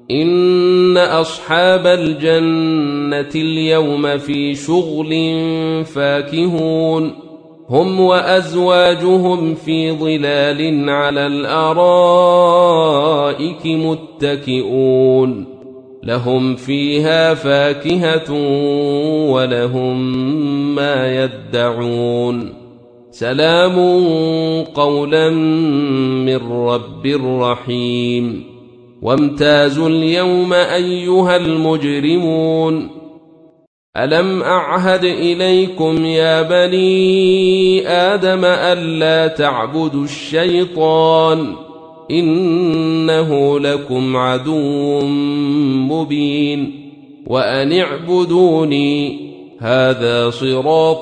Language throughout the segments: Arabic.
إن أصحاب الجنة اليوم في شغل فاكهون هم وأزواجهم في ظلال على الأرائك متكئون لهم فيها فاكهة ولهم ما يدعون سلام قولا من رب رحيم وامتازوا اليوم أيها المجرمون ألم أعهد إليكم يا بني آدم ألا تعبدوا الشيطان إنه لكم عدو مبين وأن اعبدوني هذا صراط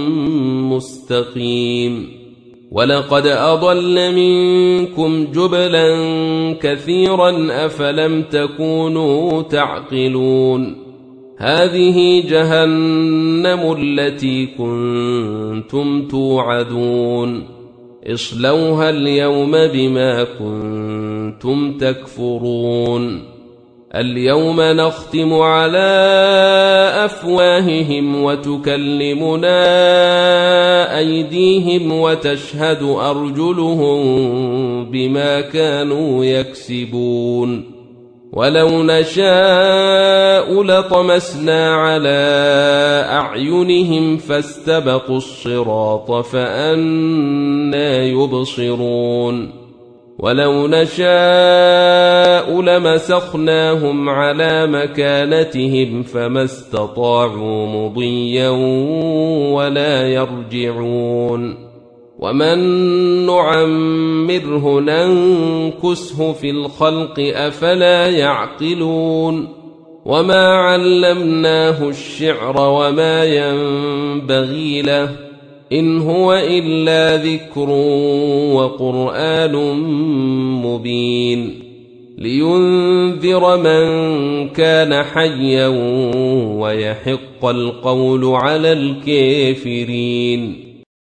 مستقيم ولقد أضل منكم جبلا كثيرا أفلم تكونوا تعقلون هذه جهنم التي كنتم توعدون اصلوها اليوم بما كنتم تكفرون اليوم نختم على أفواههم وتكلمنا أيديهم وتشهد أرجلهم بما كانوا يكسبون ولو نشاء لطمسنا على أعينهم فاستبقوا الصراط فأنى يبصرون ولو نشاء لمسخناهم على مكانتهم فما استطاعوا مضيا ولا يرجعون ومن نعمره ننكسه في الخلق أفلا يعقلون وما علمناه الشعر وما ينبغي له إن هو إلا ذكر وقرآن مبين لينذر من كان حيا ويحق القول على الكافرين